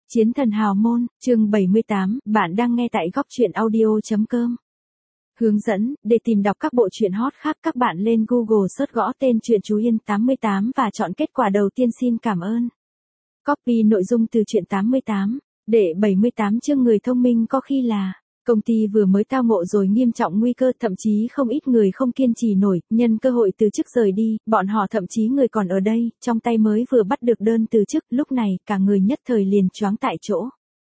Chiến thần hào môn, chương 78, bạn đang nghe tại góc truyện audio.com. Hướng dẫn, để tìm đọc các bộ truyện hot khác các bạn lên Google search gõ tên truyện Chú Yên 88 và chọn kết quả đầu tiên xin cảm ơn. Copy nội dung từ truyện 88, để 78 chương người thông minh có khi là công ty vừa mới tao ngộ rồi nghiêm trọng nguy cơ, thậm chí không ít người không kiên trì nổi, nhân cơ hội từ chức rời đi, bọn họ thậm chí người còn ở đây, trong tay mới vừa bắt được đơn từ chức, lúc này, cả người nhất thời liền choáng tại chỗ.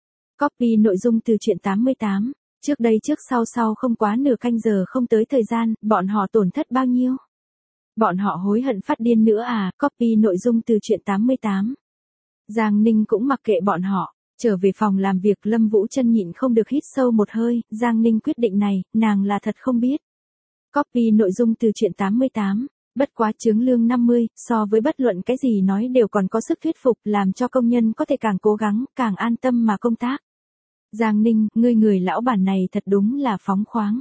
Copy nội dung từ truyện 88, trước đây trước sau không quá nửa canh giờ không tới thời gian, bọn họ tổn thất bao nhiêu? Bọn họ hối hận phát điên nữa à? Copy nội dung từ truyện 88. Giang Ninh cũng mặc kệ bọn họ. Trở về phòng làm việc, Lâm Vũ Chân nhịn không được hít sâu một hơi, Giang Ninh quyết định này, nàng là thật không biết. Copy nội dung từ truyện 88, bất quá chướng lương 50, so với bất luận cái gì nói đều còn có sức thuyết phục, làm cho công nhân có thể càng cố gắng, càng an tâm mà công tác. Giang Ninh, ngươi người lão bản này thật đúng là phóng khoáng.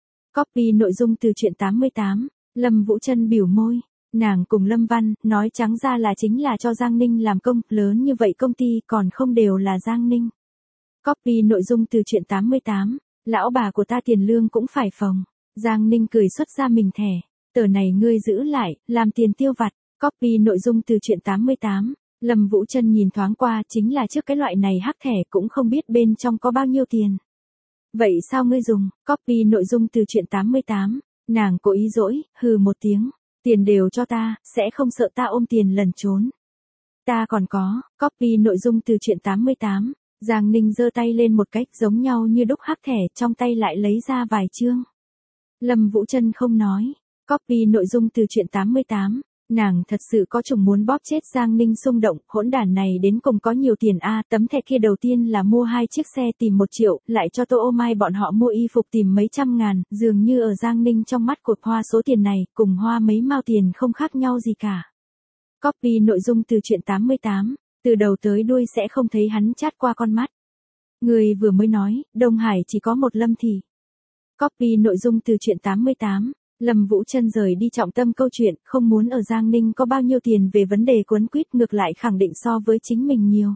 Copy nội dung từ truyện 88, Lâm Vũ Chân biểu môi. Nàng cùng Lâm Văn, nói trắng ra là chính là cho Giang Ninh làm công, lớn như vậy công ty còn không đều là Giang Ninh. Copy nội dung từ truyện 88, lão bà của ta tiền lương cũng phải phòng. Giang Ninh cười xuất ra mình thẻ, tờ này ngươi giữ lại, làm tiền tiêu vặt. Copy nội dung từ truyện 88, Lâm Vũ Chân nhìn thoáng qua chính là trước cái loại này hắc thẻ cũng không biết bên trong có bao nhiêu tiền. Vậy sao ngươi dùng? Copy nội dung từ truyện 88, nàng cố ý dỗi, hừ một tiếng. Tiền đều cho ta, sẽ không sợ ta ôm tiền lẩn trốn. Ta còn có, copy nội dung từ truyện 88, Giang Ninh giơ tay lên một cách giống nhau như đúc hắc thẻ, trong tay lại lấy ra vài chương. Lâm Vũ Chân không nói, copy nội dung từ truyện 88, nàng thật sự có chủng muốn bóp chết Giang Ninh xung động, hỗn đản này đến cùng có nhiều tiền a, tấm thẻ kia đầu tiên là mua 2 chiếc xe tìm 1 triệu, lại cho Tô Ô Mai bọn họ mua y phục tìm mấy trăm ngàn, dường như ở Giang Ninh trong mắt cột hoa số tiền này, cùng hoa mấy mao tiền không khác nhau gì cả. Copy nội dung từ truyện 88, từ đầu tới đuôi sẽ không thấy hắn chát qua con mắt. Người vừa mới nói, Đông Hải chỉ có một Lâm Thị. Copy nội dung từ truyện 88. Lâm Vũ Chân rời đi trọng tâm câu chuyện, không muốn ở Giang Ninh có bao nhiêu tiền về vấn đề quấn quýt, ngược lại khẳng định so với chính mình nhiều.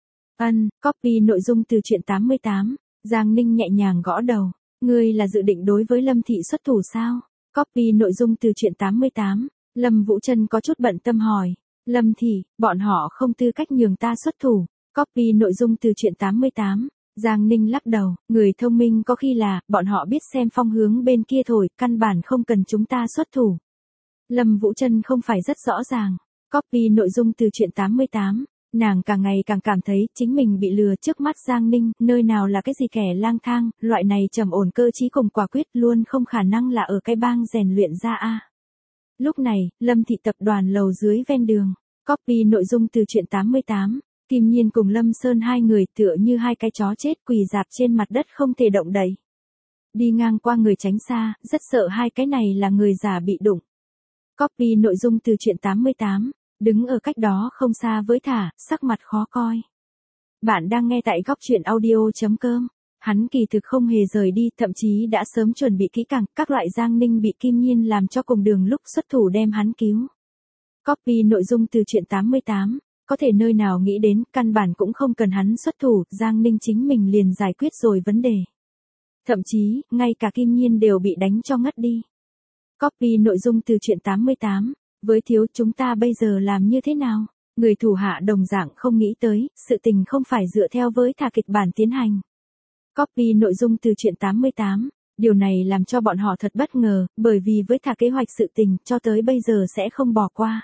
Copy nội dung từ truyện 88, Giang Ninh nhẹ nhàng gõ đầu, ngươi là dự định đối với Lâm Thị xuất thủ sao? Copy nội dung từ truyện 88, Lâm Vũ Chân có chút bận tâm hỏi, Lâm Thị, bọn họ không tư cách nhường ta xuất thủ. Copy nội dung từ truyện 88. Giang Ninh lắc đầu, người thông minh có khi là, bọn họ biết xem phong hướng bên kia thổi, căn bản không cần chúng ta xuất thủ. Lâm Vũ Chân không phải rất rõ ràng. Copy nội dung từ truyện 88, nàng càng ngày càng cảm thấy chính mình bị lừa trước mắt Giang Ninh, nơi nào là cái gì kẻ lang thang, loại này trầm ổn cơ trí cùng quả quyết luôn không khả năng là ở cái bang rèn luyện ra a. Lúc này, Lâm Thị tập đoàn lầu dưới ven đường. Copy nội dung từ truyện 88. Kim Nhiên cùng Lâm Sơn hai người tựa như hai cái chó chết quỳ rạp trên mặt đất không thể động đậy. Đi ngang qua người tránh xa, rất sợ hai cái này là người già bị đụng. Copy nội dung từ truyện 88, đứng ở cách đó không xa với Thả, sắc mặt khó coi. Bạn đang nghe tại góc truyện audio.com. Hắn kỳ thực không hề rời đi, thậm chí đã sớm chuẩn bị kỹ càng, các loại Giang Ninh bị Kim Nhiên làm cho cùng đường lúc xuất thủ đem hắn cứu. Copy nội dung từ truyện 88. Có thể nơi nào nghĩ đến, căn bản cũng không cần hắn xuất thủ, Giang Ninh chính mình liền giải quyết rồi vấn đề. Thậm chí, ngay cả Kim Nhiên đều bị đánh cho ngất đi. Copy nội dung từ truyện 88, với thiếu chúng ta bây giờ làm như thế nào? Người thủ hạ đồng dạng không nghĩ tới, sự tình không phải dựa theo với thả kịch bản tiến hành. Copy nội dung từ truyện 88, điều này làm cho bọn họ thật bất ngờ, bởi vì với thả kế hoạch sự tình, cho tới bây giờ sẽ không bỏ qua.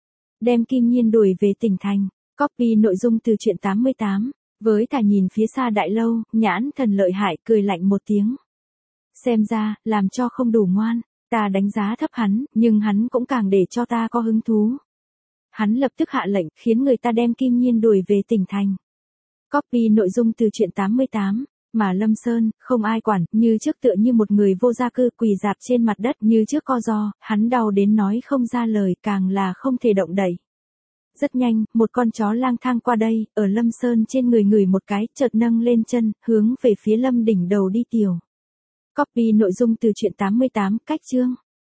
Đem Kim Nhiên đuổi về tỉnh thành. Copy nội dung từ truyện 88, với thả nhìn phía xa đại lâu, nhãn thần lợi hại cười lạnh một tiếng. Xem ra, làm cho không đủ ngoan, ta đánh giá thấp hắn, nhưng hắn cũng càng để cho ta có hứng thú. Hắn lập tức hạ lệnh, khiến người ta đem Kim Nhiên đuổi về tỉnh thành. Copy nội dung từ truyện 88, mà Lâm Sơn, không ai quản, như trước tựa như một người vô gia cư quỳ rạp trên mặt đất như trước co ro, hắn đau đến nói không ra lời, càng là không thể động đậy. Rất nhanh, một con chó lang thang qua đây, ở Lâm Sơn trên người ngửi một cái, chợt nâng lên chân, hướng về phía Lâm đỉnh đầu đi tiểu. Copy nội dung từ truyện 88, cách chương.